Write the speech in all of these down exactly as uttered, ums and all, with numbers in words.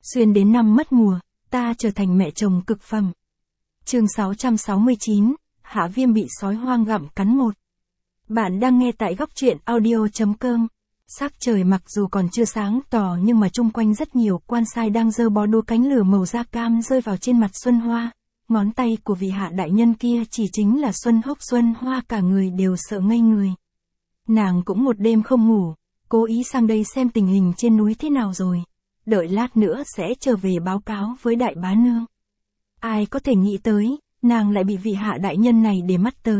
Xuyên đến năm mất mùa, ta trở thành mẹ chồng cực phẩm. Chương sáu trăm sáu mươi chín, Hạ Viêm bị sói hoang gặm cắn một. Bạn đang nghe tại góc truyện audio.com. Sắc trời mặc dù còn chưa sáng tỏ nhưng mà chung quanh rất nhiều quan sai đang giơ bó đuốc cánh lửa màu da cam rơi vào trên mặt Xuân Hoa. Ngón tay của vị hạ đại nhân kia chỉ chính là Xuân Hốc. Xuân Hoa cả người đều sợ ngây người. Nàng cũng một đêm không ngủ, cố ý sang đây xem tình hình trên núi thế nào rồi. Đợi lát nữa sẽ trở về báo cáo với đại bá nương. Ai có thể nghĩ tới, nàng lại bị vị hạ đại nhân này để mắt tới.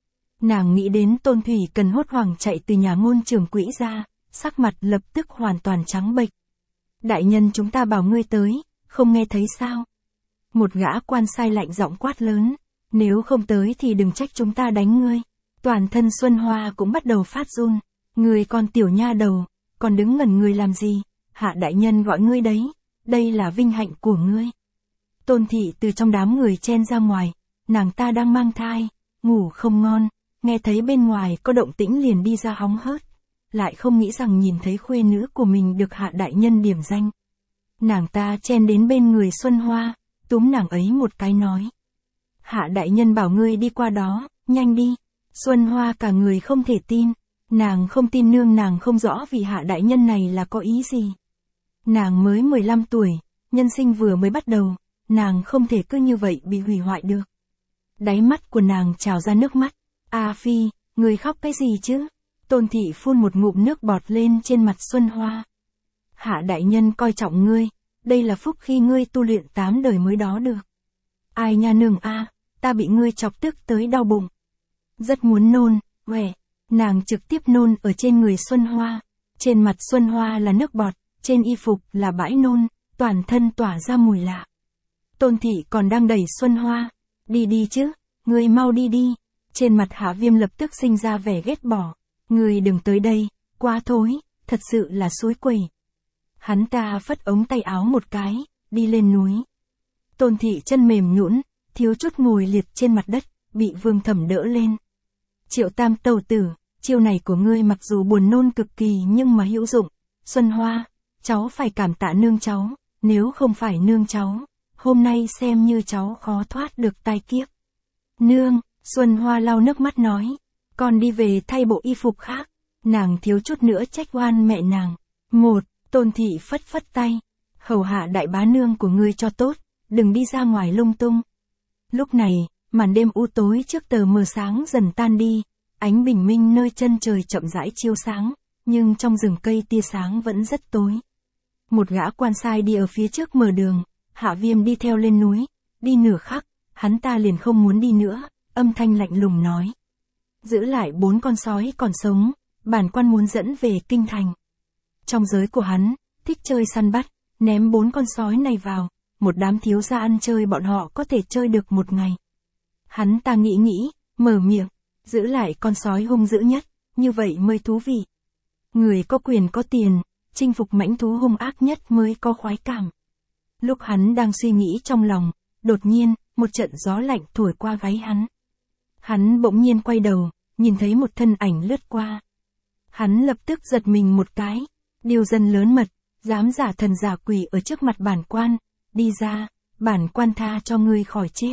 Nàng nghĩ đến Tôn Thủy Cần hốt hoảng chạy từ nhà ngôn trưởng quỹ ra, sắc mặt lập tức hoàn toàn trắng bệch. Đại nhân chúng ta bảo ngươi tới, không nghe thấy sao? Một gã quan sai lạnh giọng quát lớn, nếu không tới thì đừng trách chúng ta đánh ngươi. Toàn thân Xuân Hoa cũng bắt đầu phát run, ngươi con tiểu nha đầu, còn đứng ngẩn người làm gì? Hạ đại nhân gọi ngươi đấy, đây là vinh hạnh của ngươi. Tôn thị từ trong đám người chen ra ngoài, nàng ta đang mang thai, ngủ không ngon, nghe thấy bên ngoài có động tĩnh liền đi ra hóng hớt, lại không nghĩ rằng nhìn thấy khuê nữ của mình được hạ đại nhân điểm danh. Nàng ta chen đến bên người Xuân Hoa, túm nàng ấy một cái nói. Hạ đại nhân bảo ngươi đi qua đó, nhanh đi. Xuân Hoa cả người không thể tin, nàng không tin nương nàng không rõ vì hạ đại nhân này là có ý gì. Nàng mới mười lăm tuổi, nhân sinh vừa mới bắt đầu, nàng không thể cứ như vậy bị hủy hoại được. Đáy mắt của nàng trào ra nước mắt. A Phi, người khóc cái gì chứ? Tôn thị phun một ngụm nước bọt lên trên mặt Xuân Hoa. Hạ đại nhân coi trọng ngươi, đây là phúc khi ngươi tu luyện tám đời mới đó được. Ai nha nương a, ta bị ngươi chọc tức tới đau bụng. Rất muốn nôn, quẻ, nàng trực tiếp nôn ở trên người Xuân Hoa. Trên mặt Xuân Hoa là nước bọt, trên y phục là bãi nôn, toàn thân tỏa ra mùi lạ. Tôn thị còn đang đẩy Xuân Hoa. Đi đi chứ, ngươi mau đi đi. Trên mặt Hạ Viêm lập tức sinh ra vẻ ghét bỏ. Ngươi đừng tới đây, quá thối, thật sự là suối quẩy. Hắn ta phất ống tay áo một cái, đi lên núi. Tôn thị chân mềm nhũn, thiếu chút ngồi liệt trên mặt đất, bị Vương Thẩm đỡ lên. Triệu Tam tẩu tử, chiêu này của ngươi mặc dù buồn nôn cực kỳ nhưng mà hữu dụng. Xuân Hoa, cháu phải cảm tạ nương cháu, nếu không phải nương cháu, hôm nay xem như cháu khó thoát được tai kiếp. Nương, Xuân Hoa lau nước mắt nói, con đi về thay bộ y phục khác. Nàng thiếu chút nữa trách oan mẹ nàng. Một, Tôn thị phất phất tay, hầu hạ đại bá nương của ngươi cho tốt, đừng đi ra ngoài lung tung. Lúc này, màn đêm u tối trước tờ mờ sáng dần tan đi, ánh bình minh nơi chân trời chậm rãi chiếu sáng, nhưng trong rừng cây tia sáng vẫn rất tối. Một gã quan sai đi ở phía trước mở đường, Hạ Viêm đi theo lên núi, đi nửa khắc, hắn ta liền không muốn đi nữa, âm thanh lạnh lùng nói. Giữ lại bốn con sói còn sống, bản quan muốn dẫn về kinh thành. Trong giới của hắn, thích chơi săn bắt, ném bốn con sói này vào, một đám thiếu gia ăn chơi bọn họ có thể chơi được một ngày. Hắn ta nghĩ nghĩ, mở miệng, giữ lại con sói hung dữ nhất, như vậy mới thú vị. Người có quyền có tiền, chinh phục mãnh thú hung ác nhất mới có khoái cảm. Lúc hắn đang suy nghĩ trong lòng, đột nhiên, một trận gió lạnh thổi qua gáy hắn. Hắn bỗng nhiên quay đầu, nhìn thấy một thân ảnh lướt qua. Hắn lập tức giật mình một cái, điều dân lớn mật, dám giả thần giả quỷ ở trước mặt bản quan, đi ra, bản quan tha cho ngươi khỏi chết.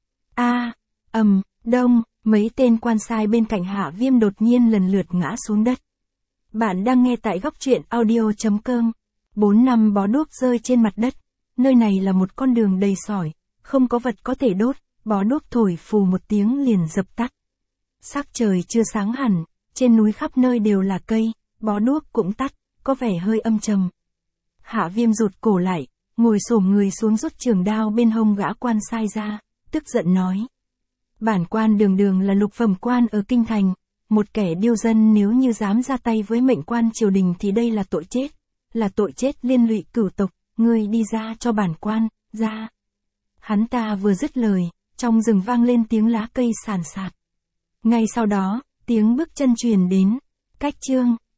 A, ầm, đông, mấy tên quan sai bên cạnh Hạ Viêm đột nhiên lần lượt ngã xuống đất. Bạn đang nghe tại góc truyện audio.com. Bốn năm bó đuốc rơi trên mặt đất, nơi này là một con đường đầy sỏi, không có vật có thể đốt, bó đuốc thổi phù một tiếng liền dập tắt. Sắc trời chưa sáng hẳn, trên núi khắp nơi đều là cây, bó đuốc cũng tắt, có vẻ hơi âm trầm. Hạ Viêm rụt cổ lại, ngồi xổm người xuống rút trường đao bên hông gã quan sai ra, tức giận nói. Bản quan đường đường là lục phẩm quan ở kinh thành, một kẻ điêu dân nếu như dám ra tay với mệnh quan triều đình thì đây là tội chết, là tội chết liên lụy cửu tộc, ngươi đi ra cho bản quan, ra. Hắn ta vừa dứt lời, trong rừng vang lên tiếng lá cây sàn sạt. Ngay sau đó, tiếng bước chân truyền đến, cách chương.